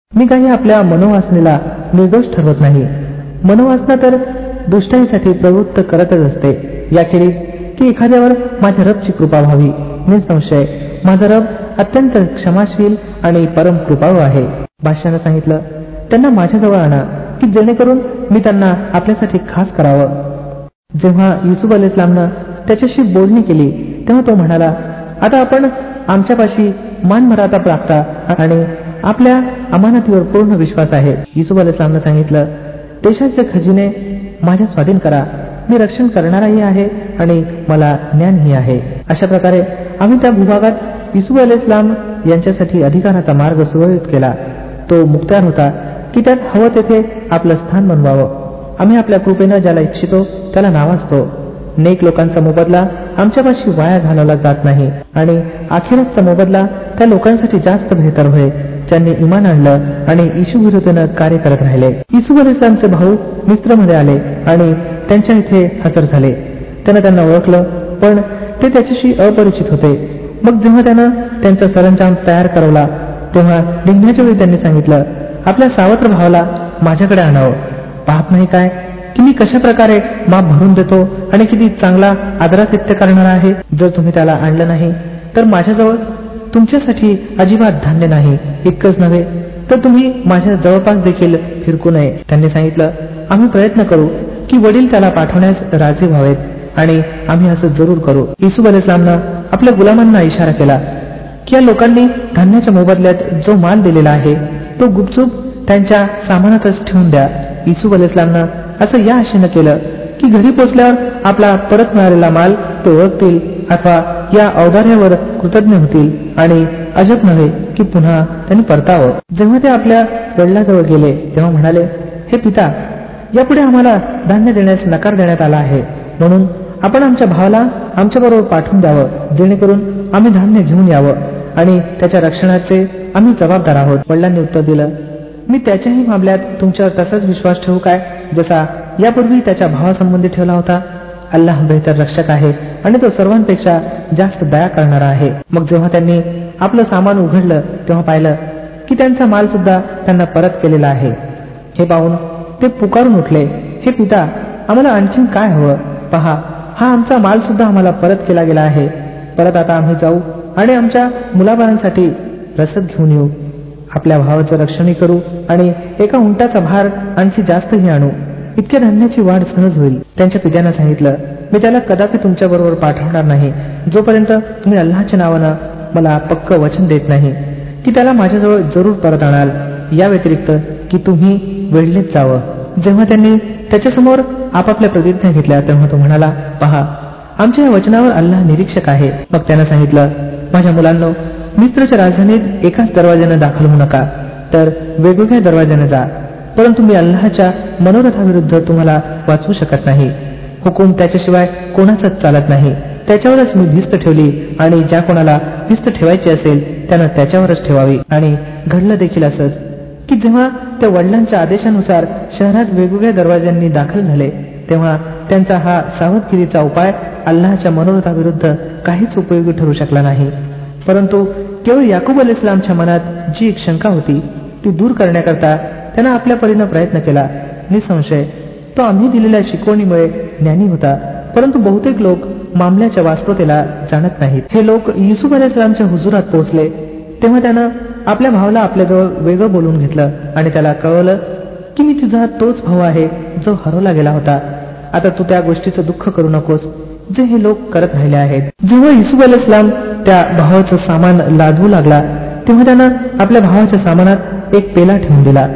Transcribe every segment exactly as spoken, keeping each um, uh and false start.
मी काही आपल्या मनोवासनेला निर्दोष ठरवत नाही. मनोवासना तर दुष्टाईसाठी प्रवृत्त करतच असते. याखेरीज की एखाद्यावर माझ्या रबची कृपा व्हावी. निसंशय माझा रब अत्यंत क्षमाशील आणि परम कृपाळू आहे. बादशाहानं सांगितलं, त्यांना माझ्याजवळ आणा की जेणेकरून मी त्यांना आपल्यासाठी खास करावं. जेव्हा युसुफ अलैहिस्सलामनं त्याच्याशी बोलणी केली तेव्हा तो म्हणाला, आता आपण आमच्यापाशी मानमराता राखता आणि आपल्या अमानतीवर पूर्ण विश्वास आहे. युसुफ अलैहिस्सलामनं सांगितलं, देशाचे खजिने माझ्या स्वाधीन करा. मी रक्षण करणाराही आहे आणि मला ज्ञानही आहे. अशा प्रकारे आम्ही त्या भूभागात युसुफ अलैहिस्सलाम यांच्यासाठी अधिकाराचा मार्ग सुरळीत केला. तो मुक्त्यार होता की त्यात हवं तेथे आपलं स्थान बनवावं. आम्ही आपल्या कृपेनं ज्याला इच्छितो त्याला नावाजतो. नेक लोकांचा मोबदला आमच्यापाशी वाया घालवला जात नाही आणि अखेरचा मोबदला त्या लोकांसाठी जास्त बेहतर होय ज्यांनी इमान आणलं आणि येशू विरुद्धनं कार्य करत राहिले. युसुफ अलैहिस्सलामचे भाऊ मिस्रमध्ये आले आणि त्यांच्या इथे हजर झाले. त्यानं त्यांना ओळखलं, पण ते त्याच्याशी अपरिचित होते. मग जेव्हा त्यानं त्यांचा सरंजाम तयार करवला तेव्हा निघण्याच्या वेळी त्यांनी सांगितलं, आपल्या सावत्र भावाला माझ्याकडे आणावं. पाहत नाही काय की मी कशा प्रकारे माप भरून देतो आणि किती चांगला आदरातिथ्य करणारा आहे. जर तुम्ही त्याला आणलं नाही तर माझ्याजवळ तुमच्यासाठी अजिबात धान्य नाही. इतकंच नव्हे तर तुम्ही माझ्या जवळपास देखील फिरकू नये. त्यांनी सांगितलं, आम्ही प्रयत्न करू की वडील त्याला पाठवण्यास राजी व्हावेत आणि आम्ही असं जरूर करू. युसुफ अलैहिस्सलामनं आपल्या गुलामांना इशारा केला की या लोकांनी धान्याच्या मोबदल्यात जो माल दिलेला आहे तो गुपचूप त्यांच्या सामानातच ठेवून द्या. युसुफ अलैहिस्सलामनं असं या आशेनं केलं की घरी पोचल्यावर आपला परत मिळालेला माल ते ओळखतील अथवा या औदार्यावर कृतज्ञ होतील आणि अजब नव्हे की पुन्हा त्यांनी परतावं. जेव्हा ते आपल्या वडिलाजवळ गेले तेव्हा म्हणाले, हे पिता, यापुढे आम्हाला धान्य देण्यास नकार देण्यात आला आहे, म्हणून आपण आमच्या भावाला आमच्याबरोबर पाठवून द्यावं जेणेकरून आम्ही धान्य घेऊन यावं आणि त्याच्या रक्षणाचे आम्ही जबाबदार आहोत. वडिलांनी उत्तर दिलं, मी त्याच्याही मामल्यात तुमच्यावर तसाच विश्वास ठेवू काय जसा यापूर्वी त्याच्या भावासंबंधी ठेवला होता. अल्लाह बेहतर रक्षक आहे आणि तो सर्वांपेक्षा जास्त दया करणारा आहे. मग जेव्हा त्यांनी आपलं सामान उघडलं तेव्हा पाहिलं की त्यांचा माल सुद्धा त्यांना परत केलेला आहे. हे पाहून ते पुकारून उठले, हे पिता, आम्हाला आणखीन काय हवं? पहा, हा आमचा माल सुद्धा आम्हाला परत केला गेला आहे. परत आता आम्ही जाऊ आणि आमच्या मुलाबाळांसाठी रसद घेऊन येऊ. आपल्या भावाचं रक्षणही करू आणि एका उंटाचा भार आणखी जास्तही आणू. इतक्या धान्याची वाढ सहज होईल. त्यांच्या पित्यानं सांगितलं, मी त्याला कदापि तुमच्या बरोबर पाठवणार नाही जोपर्यंत तुम्ही अल्लाहच्या नावानं मला पक्क वचन देत नाही की त्याला माझ्याजवळ जरूर परत आणाल, या व्यतिरिक्त की तुम्ही वेळलेच जावं. जेव्हा त्यांनी त्याच्यासमोर आपापल्या प्रतिज्ञा घेतल्या तेव्हा तो म्हणाला, पहा, आमच्या या वचनावर अल्लाह निरीक्षक आहे. मग त्यानं सांगितलं, माझ्या मुलांनो, मिस्रच्या राजधानीत एकाच दरवाज्यानं दाखल होऊ नका, तर वेगवेगळ्या दरवाज्याने जा. परंतु मी अल्लाहच्या मनोरथाविरुद्ध तुम्हाला वाचवू शकत नाही. हुकूम त्याच्याशिवाय कोणाचाच चालत नाही. त्याच्यावरच मी भिस्त ठेवली आणि ज्या कोणाला भिस्त ठेवायची असेल त्यानं त्याच्यावरच ठेवावी. आणि घडलं देखील असंच की जेव्हा त्या वडिलांच्या आदेशानुसार शहरात वेगवेगळ्या दरवाज्यांनी दाखल झाले तेव्हा त्यांचा हा सावधगिरीचा उपाय अल्लाहच्या मनोरथाविरुद्ध काहीच उपयोगी ठरू शकला नाही. परंतु केवळ याकूब अलैहिस्सलामच्या मनात जी एक शंका होती ती दूर करण्याकरता त्यानं आपल्या परीनं प्रयत्न केला. निसंशय तो आम्ही दिलेल्या शिकवणीमुळे ज्ञानी होता, परंतु बहुतेक लोक मामल्याच्या वास्तवतेला जाणत नाहीत. हे लोक युसुफ अलैहिस्सलामच्या हुजुरात पोहोचले तेव्हा त्यानं आपल्या भावाला आपल्याजवळ वेगळं बोलून घेतलं आणि त्याला कळवलं की मी तुझा तोच भाऊ आहे जो हरवला गेला होता. आता तू त्या गोष्टीचं दुःख करू नकोस जे हे लोक करत राहिले आहेत. जेव्हा युसुफ अलैहिस्सलाम त्या भावाचं सामान लादवू लागला तेव्हा त्यानं आपल्या भावाच्या सामानात एक पेला ठेवून दिला.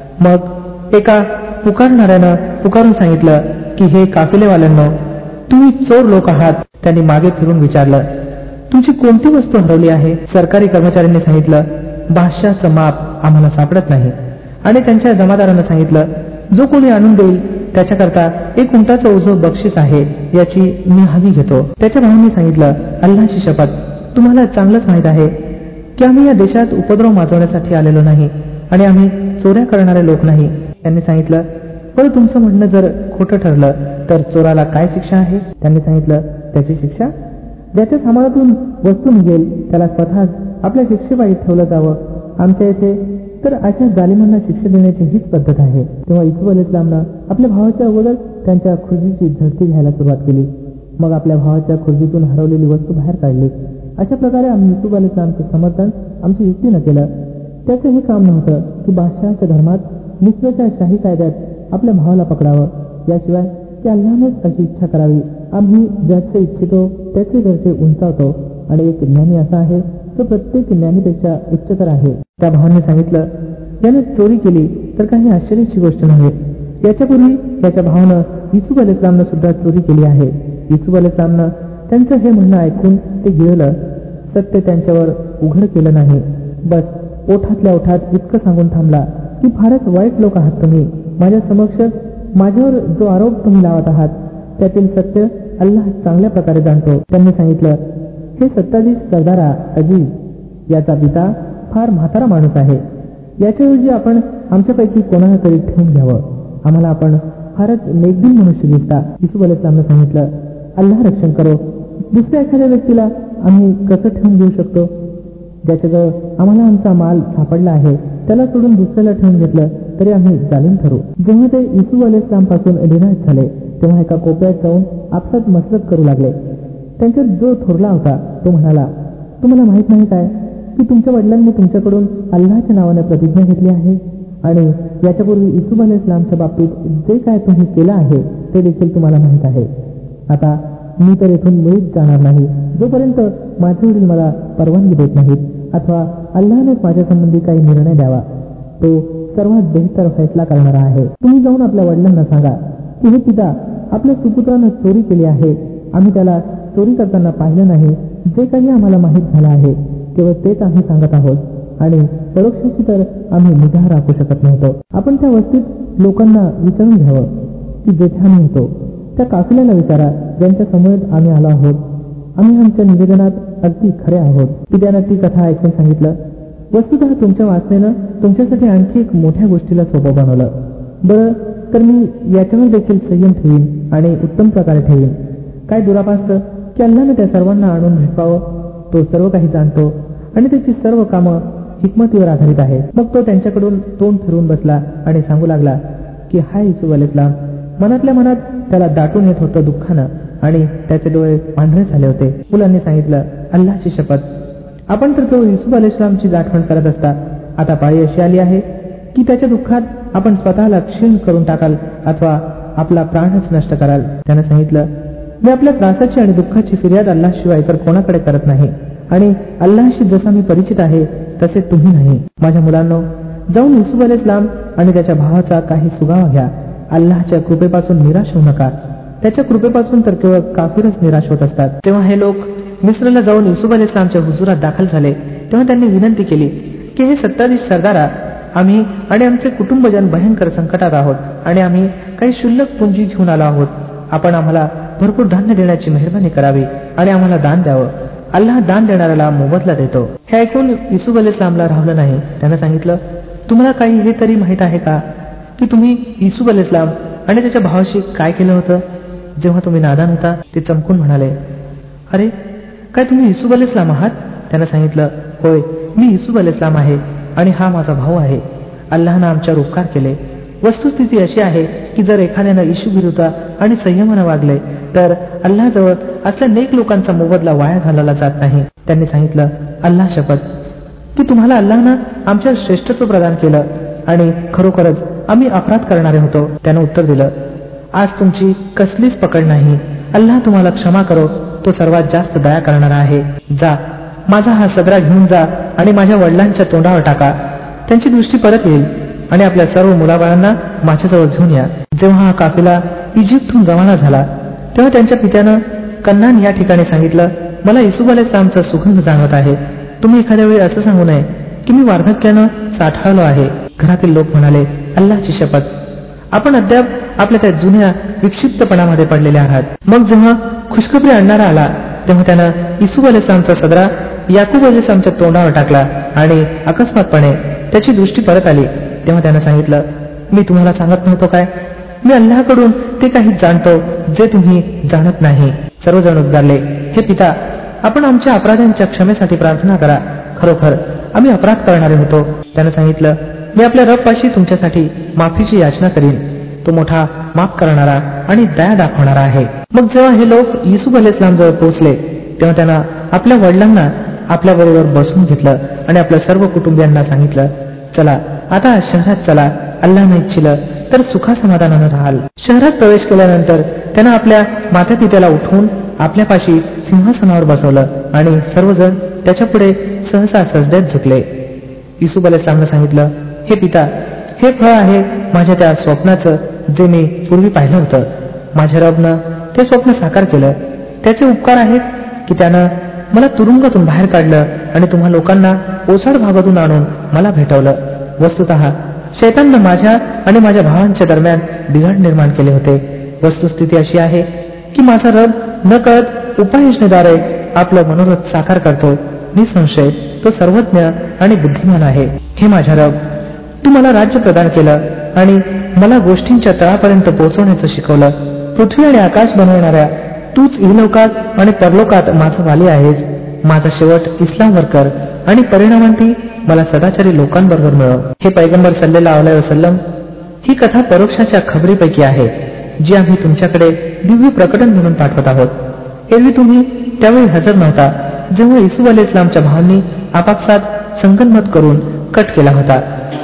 मग एका पुकारणाऱ्यानं पुकारून सांगितलं की हे काफिलेवाल्यांनो, तुम्ही चोर लोक आहात. त्यांनी मागे फिरून विचारलं, तुमची कोणती वस्तू हरवली आहे? सरकारी कर्मचाऱ्यांनी सांगितलं, बादशाहचं माप आम्हाला सापडत नाही. आणि त्यांच्या जमादारानं सांगितलं, जो कोणी आणून देईल त्याच्याकरता एक उंटाचं ओझं बक्षीस आहे, याची मी हवी घेतो. त्याच्या भावांनी सांगितलं, अल्लाहची शपथ, तुम्हाला चांगलंच माहीत आहे की आम्ही या देशात उपद्रव माजवण्यासाठी आलेलो नाही आणि आम्ही चोऱ्या करणारे लोक नाही. त्यांनी सांगितलं, पण तुमचं म्हणणं जर खोटं ठरलं तर चोराला काय शिक्षा आहे? त्यांनी सांगितलं, त्याची शिक्षा ज्याच्या सामानातून वस्तू निघेल त्याला स्वतःच आपल्या शिक्षेबाई ठेवलं जावं. आमच्या येथे तर अशा जालिमांना शिक्षा देण्याची हीच पद्धत आहे. तेव्हा युसूफ अलैहिस्सलामनं आपल्या भावाच्या अगोदर त्यांच्या खुर्जीची झडती घ्यायला सुरुवात केली. मग आपल्या भावाच्या खुर्जीतून हरवलेली वस्तू बाहेर काढली. अशा प्रकारे आम्ही युसूफ अलैहिस्सलामचे समर्थन आमची युक्तीनं केलं. त्याचं हे काम नव्हतं की बादशहाच्या धर्मात मिस्रच्या शाही कायद्यात आपल्या भावाला पकडावं, याशिवाय की अल्लाहनेच अशी इच्छा करावी. आम्ही ज्याचे इच्छितो त्याचे दर्जे उंचावतो आणि एक ज्ञानी असा आहे तो प्रत्येक ज्ञानीपेक्षा उच्चतर आहे. त्या भावाने सांगितलं, याने चोरी केली तर काही आश्चर्याची गोष्ट नव्हे. याच्यापूर्वी याच्या भावानं युसूफ अलैहिस्सलामनं सुद्धा चोरी केली आहे. युसूफ अलैहिस्सलामनं त्यांचं हे म्हणणं ऐकून ते गिळलं. सत्य त्यांच्यावर उघड केलं नाही. बस ओठातल्या ओठात इतकं सांगून थांबला की फारच वाईट लोक आहात तुम्ही. माझ्या समक्ष माझ्यावर जो आरोप तुम्ही लावत आहात त्यातील सत्य अल्लाह चांगल्या प्रकारे जाणतो. त्यांनी सांगितलं, हे सत्ताधीश सरदारा अजीज, याचा पिता फार म्हातारा माणूस आहे. याच्याऐवजी आपण आमच्यापैकी कोणाला तरी ठेवून घ्यावं. आम्हाला आपण फारच नेकदिल मनुष्य दिसता. युसूफ अलैहिस्सलामनं सांगितलं, अल्लाह रक्षण करो. दुसऱ्या एखाद्या व्यक्तीला आम्ही कसं ठेवून घेऊ शकतो? ज्याच्याजवळ आम्हाला आमचा माल सापडला आहे त्याला सोडून दुसऱ्याला ठेवून घेतलं तरी आम्ही जालिम ठरू. जेव्हा ते युसूफ अलैहिस्सलामपासून निराश झाले तेव्हा एका कोपऱ्यात जाऊन आपसात मसलत करू लागले. त्यांच्यात जो थोरला होता तो म्हणाला, तुम्हाला माहित नाही काय की तुमच्या वडिलांनी तुमच्याकडून अल्लाहच्या नावाने प्रतिज्ञा घेतली आहे आणि याच्यापूर्वी युसूफ अलैहिस्सलामच्या बाबतीत जे काय तुम्ही केलं आहे ते देखील तुम्हाला माहीत आहे. आता मी तर इथून मुळीच जाणार नाही जोपर्यंत माझे वडील मला परवानगी देत नाहीत अथवा अल्लाहनेच माझ्या संबंधी काही निर्णय द्यावा. तो सर्वात बेहतर फैसला करणारा आहे. तुम्ही जाऊन आपल्या वडिलांना सांगा की हे पिता, आपल्या सुपुत्रानं चोरी केली आहे. आम्ही त्याला चोरी करताना पाहिलं नाही. जे काही आम्हाला माहीत झालं आहे केवळ तेच आम्ही सांगत आहोत आणि परोक्षाची तर आम्ही निगाह राखू शकत नव्हतो. आपण त्या वस्तीत लोकांना विचारून घ्यावं की जेथे आम्ही होतो त्या काफिल्याला विचारा ज्यांच्या समोर आम्ही आलो आहोत. आम्ही आमच्या निवेदनात अगदी खरे आहोत. पित्यानं ती कथा ऐकून सांगितलं, वस्तुतः तुमच्या वाचनेनं तुमच्यासाठी आणखी एक मोठ्या गोष्टीला सोपं बनवलं. बरं, तर मी याच्यावर देखील संयम ठेवीन आणि उत्तम प्रकारे ठेवीन. काय दुरापास्त की अल्लाहने त्या सर्वांना आणून भेटवावं. तो सर्व काही जाणतो आणि त्याची सर्व कामं हिकमतीवर आधारित आहे. मग तो त्यांच्याकडून तोंड फिरवून बसला आणि सांगू लागला की हाय युसूफ अलैहिस्सलाम. मनातल्या मनात त्याला दाटून येत होतं दुःखानं आणि त्याचे डोळे पांढरे झाले होते. मुलांनी सांगितलं, अल्लाहची शपथ, आपण तर तो युसूफ अलैहिस्सलामची आठवण करत असता. आता पाळी अशी आली आहे की त्याच्या दुःखात आपण स्वतःला क्षीण करून टाकाल अथवा आपला प्राणच नष्ट कराल. त्यानं सांगितलं, मी आपल्या त्रासाची आणि दुःखाची फिर्याद अल्लाहशिवाय इतर कोणाकडे करत नाही आणि अल्लाहशी जसा मी परिचित आहे तसे तुम्ही नाही. माझ्या मुलांनो, जाऊन युसूफ अलैहिस्सलाम आणि त्याच्या भावाचा काही सुगावा घ्या. अल्लाहच्या कृपेपासून निराश होऊ नका. त्याच्या कृपेपासून तर केवळ काफिरच निराश होत असतात. तेव्हा हे लोक मिस्रला जाऊन युसूफ अलैहिस्सलामच्या हुजुरात दाखल झाले. तेव्हा त्यांनी विनंती केली की हे सत्ताधीश सरदारा, आम्ही आणि आमचे कुटुंबजन भयंकर संकटात आहोत आणि आम्ही काही क्षुल्लक पुंजी घेऊन आलो आहोत. आपण आम्हाला भरपूर धान्य देण्याची मेहरबानी करावी आणि आम्हाला दान द्यावं. अल्लाह दान देणाऱ्याला मोबदला देतो. हे ऐकून युसूफ अलैहिस्सलामला राहवलं नाही. त्यानं सांगितलं, तुम्हाला काही हे तरी माहीत आहे का की तुम्ही युसूफ अलैहिस्सलाम आणि त्याच्या भावाशी काय केलं होतं जेव्हा तुम्ही नादान होता? ते चमकून म्हणाले, अरे, काय तुम्ही युसूफ अलैहिस्सलाम आहात? त्यानं सांगितलं, होय, मी युसूफ अलैहिस्सलाम आहे आणि हा माझा भाऊ आहे. अल्लाहनं आमच्यावर उपकार केले. वस्तुस्थिती अशी आहे की जर एखाद्यानं ईशुभिरुता आणि संयमानं वागले तर अल्लाहजवळ असल्या नेक लोकांचा मोबदला वाया घालवला जात नाही. त्यांनी सांगितलं, अल्लाह शपथ, की तुम्हाला अल्लाहनं आमच्यावर श्रेष्ठत्व प्रदान केलं आणि खरोखरच आम्ही अपराध करणारे होतो. त्यानं उत्तर दिलं, आज तुमची कसलीच पकड नाही. अल्लाह तुम्हाला क्षमा करो, तो सर्वात जास्त दया करणारा आहे. जा, माझा हा सदरा घेऊन जा आणि माझ्या वडिलांच्या तोंडावर टाका. त्यांची दृष्टी परत येईल आणि आपल्या सर्व मुलाबाळांना माझ्याजवळ घेऊन या. जेव्हा हा काफिला इजिप्तहून रवाना झाला तेव्हा त्यांच्या पित्यानं कन्नान या ठिकाणी सांगितलं, मला युसूफ अलैहिस्सलामचा सुगंध जाणवत आहे. तुम्ही एखाद्या वेळी असं सांगू नये की मी वार्धक्यानं साठाळलो आहे. घरातील लोक म्हणाले, अल्लाहची शपथ, आपण अद्याप आपल्या त्या जुन्या विक्षिप्तपणामध्ये पडलेले आहात. मग जेव्हा खुशखबरी आणणारा आला तेव्हा त्यानं युसूफ अलैहिस्सलामचा सदरा याकूब अलैहिस्सलामच्या तोंडावर टाकला आणि अकस्मातपणे त्याची दृष्टी परत आली. तेव्हा त्यानं सांगितलं, मी तुम्हाला सांगत नव्हतो काय, मी अल्लाहकडून ते काही जाणतो जे तुम्ही जाणत नाही. सर्वजण उद्गारले, हे पिता, आपण आमच्या अपराधांच्या क्षमेसाठी प्रार्थना करा. खरोखर आम्ही अपराध करणारे होतो. त्यानं सांगितलं, मी आपल्या रबपाशी तुमच्यासाठी माफीची याचना करीन. तो मोठा माफ करणारा आणि दया दाखवणारा आहे. मग जेव्हा हे लोक युसूफ अलैहिस्सलाम जवळ पोहोचले तेव्हा त्यांना आपल्या वडिलांना आपल्या बरोबर बसवून घेतलं आणि आपल्या सर्व कुटुंबियांना सांगितलं, चला आता शहरात चला, अल्लाहने इच्छिलं तर सुखासमाधानानं राहाल. शहरात प्रवेश केल्यानंतर त्यांना आपल्या माता पित्याला उठवून आपल्यापाशी सिंहासनावर बसवलं आणि सर्वजण त्याच्या पुढे सहसा सजद्यात झुकले. युसूफ अलैहिस्सलामने सांगितलं, हे पिता, हे फळ आहे माझ्या त्या स्वप्नाचं जे मी पूर्वी पाहिलं होतं. माझ्या रबनं ते स्वप्न साकार केलं. त्याचे उपकार आहेत की त्यानं मला तुरुंगातून बाहेर काढलं आणि तुम्हा लोकांना ओसाड भागातून आणून मला भेटवलं. वस्तुतः शैताननं माझ्या आणि माझ्या भावांच्या दरम्यान बिघाड निर्माण केले होते. वस्तुस्थिती अशी आहे की माझा रब न कळत उपाययोजनेद्वारे आपलं मनोरथ साकार करतो. निसंशय तो सर्वज्ञ आणि बुद्धिमान आहे. हे माझ्या रब, तू मला राज्य प्रदान केलं आणि मला गोष्टींच्या तळापर्यंत पोहोचवण्याचं शिकवलं. पृथ्वी आणि आकाश बनवणाऱ्या तूच इहलोकात आणि परलोकात माझा वाली आहेस. माझा शेवट इस्लामवर कर आणि परिणामांती मला सदाचारी लोकांबरोबर मिळव. हे पैगंबर सल्लल्लाहु अलैहि वसल्लम, ही कथा परोक्षाच्या खबरीपैकी आहे जी आम्ही तुमच्याकडे दिव्य प्रकटन म्हणून पाठवत आहोत. एरवी तुम्ही त्यावेळी हजर नव्हता जेव्हा युसूफ अलैहिस्सलामच्या भावांनी आपापसात संगनमत करून कट केला होता.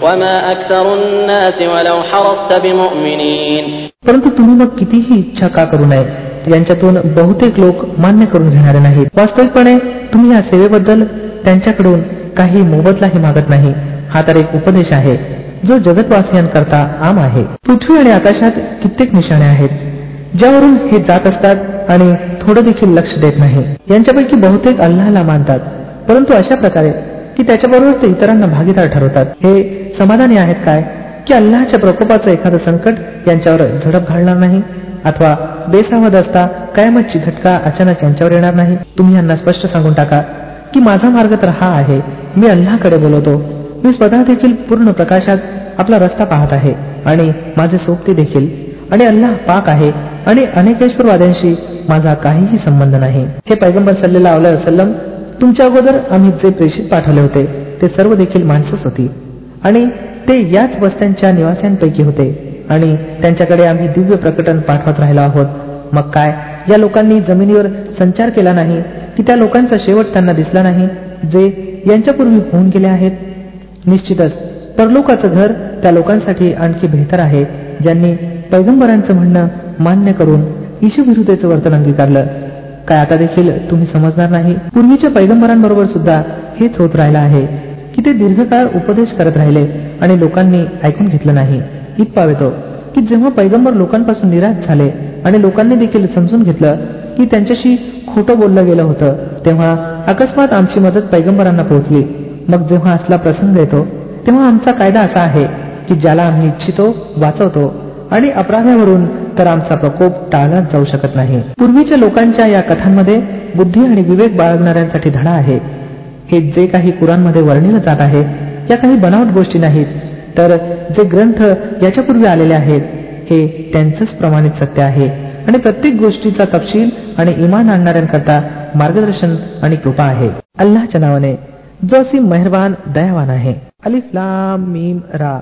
परंतु तुम्ही मग कितीही इच्छा का करू नये, यांच्यातून बहुतेक लोक मान्य करून घेणारे नाहीत. वास्तविकपणे तुम्ही या सेवेबद्दल त्यांच्याकडून काही मोबदलाही मागत नाही. हा तर एक उपदेश आहे जो जगतवासियांकरता आम आहे. पृथ्वी आणि आकाशात कित्येक निशाणे आहेत ज्यावरून हे जात असतात आणि थोडं देखील लक्ष देत नाही. यांच्यापैकी बहुतेक अल्लाहला मानतात, परंतु अशा प्रकारे की त्याच्याबरोबर ते इतरांना भागीदार ठरवतात. हे समाधानी आहेत काय की अल्लाहच्या प्रकोपाचं एखादं संकट यांच्यावर झडप घालणार नाही अथवा बेसावध असता कयामतची घटका अचानक यांच्यावर येणार नाही. तुम्ही यांना स्पष्ट सांगून टाका की माझा मार्ग तर हा आहे, मी अल्लाहकडे बोलवतो. मी स्वतः देखील पूर्ण प्रकाशात आपला रस्ता पाहत आहे आणि माझे सोबती देखील, आणि अल्लाह पाक आहे आणि अनेकेश्वरवाद्यांशी माझा काहीही संबंध नाही. हे पैगंबर सल्लल्लाहु अलैहि वसल्लम, तुमच्या अगोदर आम्ही जे प्रेषित पाठवले होते ते सर्व देखील माणसंच होती आणि ते याच वस्त्यांच्या निवासियांपैकी होते आणि त्यांच्याकडे आम्ही दिव्य प्रकटन पाठवत राहिलो आहोत. मग काय या लोकांनी जमिनीवर संचार केला नाही की त्या लोकांचा शेवट त्यांना दिसला नाही जे यांच्यापूर्वी होऊन गेले आहेत. निश्चितच परलोकाचं घर त्या लोकांसाठी आणखी बेहतर आहे ज्यांनी पैगंबरांचं म्हणणं मान्य करून ईशविरुद्धेचं वर्तन अंगीकारलं. काय आता देखील तुम्ही समजणार नाही? पूर्वीच्या पैगंबरांबरोबर सुद्धा हेच होत राहिलं आहे की ते दीर्घकाळ उपदेश करत राहिले आणि लोकांनी ऐकून घेतलं नाही. इतपा येतो की जेव्हा पैगंबर लोकांपासून निराश झाले आणि लोकांनी देखील समजून घेतलं की त्यांच्याशी खोटं बोललं गेलं होतं तेव्हा अकस्मात आमची मदत पैगंबरांना पोहोचली. मग जेव्हा असला प्रसंग येतो तेव्हा आमचा कायदा असा आहे की ज्याला आम्ही इच्छितो वाचवतो आणि अपराध्यावरून तर आमचा प्रकोप टाळलाच जाऊ शकत नाही. पूर्वीच्या लोकांच्या या कथांमध्ये बुद्धी आणि विवेक बाळगणाऱ्यांसाठी धडा आहे. हे जे काही कुराणमध्ये वर्णिलं जात आहे या काही बनावट गोष्टी नाहीत, तर जे ग्रंथ याच्यापूर्वी आलेले आहेत हे त्यांचंच प्रमाणित सत्य आहे आणि प्रत्येक गोष्टीचा तपशील आणि इमान आणणाऱ्यांकरता मार्गदर्शन आणि कृपा आहे. अल्लाहच्या नावाने जो असीम मेहरबान दयावान आहे. अलिफ लाम मीम रा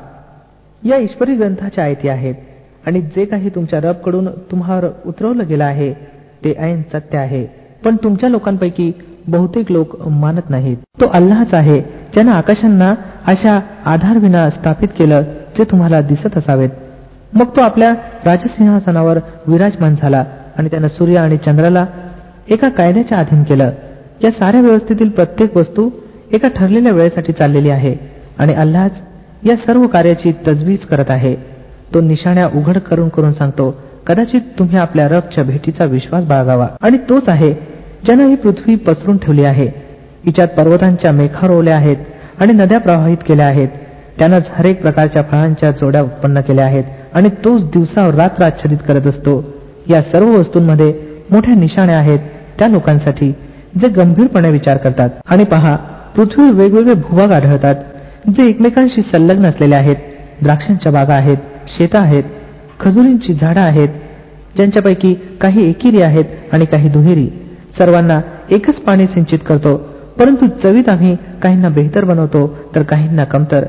या ईश्वरी ग्रंथाच्या आयती आहेत आणि जे काही तुमच्या रबकडून तुम्हावर उतरवलं गेलं आहे ते ऐन सत्य आहे, पण तुमच्या लोकांपैकी बहुतेक लोक मानत नाहीत. तो अल्लाहच आहे ज्यानं आकाशांना अशा आधारविना स्थापित केलं जे तुम्हाला दिसत असावेत. मग तो आपल्या राजसिंहासनावर विराजमान झाला आणि त्यानं सूर्य आणि चंद्राला एका कायद्याच्या अधीन केलं. या साऱ्या व्यवस्थेतील प्रत्येक वस्तू एका ठरलेल्या वेळेसाठी चाललेली आहे आणि अल्लाहच या सर्व कार्याची तजवीज करत आहे. तो निशाण्या उघड करून करून सांगतो, कदाचित तुम्ही आपल्या रबच्या भेटीचा विश्वास बाळगावा. आणि तोच आहे ज्यानं ही पृथ्वी पसरून ठेवली आहे. हिच्यात पर्वतांच्या मेखा रोवल्या आहेत आणि नद्या प्रवाहित केल्या आहेत. त्यानंच हरेक प्रकारच्या फळांच्या जोड्या उत्पन्न केल्या आहेत आणि तोच दिवसावर रात्र आच्छादित करत असतो. या सर्व वस्तूंमध्ये मोठ्या निशाण्या आहेत त्या लोकांसाठी जे गंभीरपणे विचार करतात. आणि पहा, पृथ्वीवर वेगवेगळे भूभाग आढळतात जे एकमेकांशी संलग्न असलेले आहेत. द्राक्षांच्या बागा आहेत, शेतं आहेत, खजुरींची झाडं आहेत ज्यांच्यापैकी काही एकेरी आहेत आणि काही दुहेरी. सर्वांना एकच पाणी सिंचित करतो, परंतु चवीत आम्ही काहींना बेहतर बनवतो तर काहींना कमतर.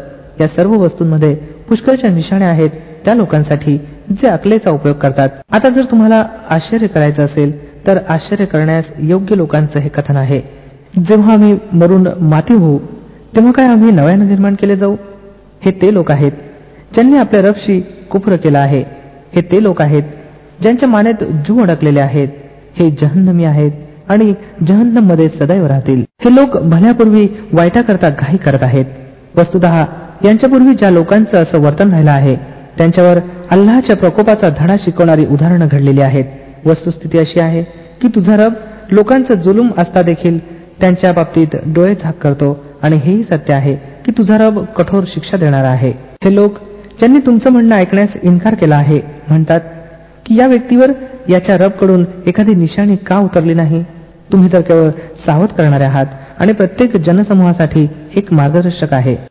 या सर्व वस्तूंमध्ये पुष्कळच्या निशाण्या आहेत त्या लोकांसाठी जे अकलेचा उपयोग करतात. आता जर तुम्हाला आश्चर्य करायचं असेल तर आश्चर्य करण्यास योग्य लोकांचं हे कथन आहे, जेव्हा आम्ही मरून माती होऊ तेव्हा काय आम्ही नव्याने निर्माण केले जाऊ. हे ते लोक आहेत ज्यांनी आपल्या रबशी कुफ्र केला आहे. हे ते लोक आहेत ज्यांच्या मानेत जू अडकलेले आहेत. हे जहन्नमी आहेत आणि जहन्नम मध्ये सदैव राहतील. हे लोक भल्यापूर्वी वाईटाकरता घाई करत आहेत. वस्तुतः यांच्यापूर्वी ज्या लोकांचं असं वर्तन राहिलं आहे त्यांच्यावर अल्लाहच्या प्रकोपाचा धडा शिकवणारी उदाहरणं घडलेली आहेत. वस्तुस्थिती अशी आहे की तुझा रब लोकांचं जुलूम असता देखील त्यांच्या बाबतीत डोळे झाक करतो आणि हेही सत्य आहे की तुझा रब कठोर शिक्षा देणारा आहे. हे लोक ज्यांनी तुमचं म्हणणं ऐकण्यास इन्कार केला आहे म्हणतात की या व्यक्तीवर याच्या रबकडून एखादी निशाणी का उतरली नाही. तुम्ही तर केवळ सावध करणारे आहात आणि प्रत्येक जनसमूहासाठी एक मार्गदर्शक आहे.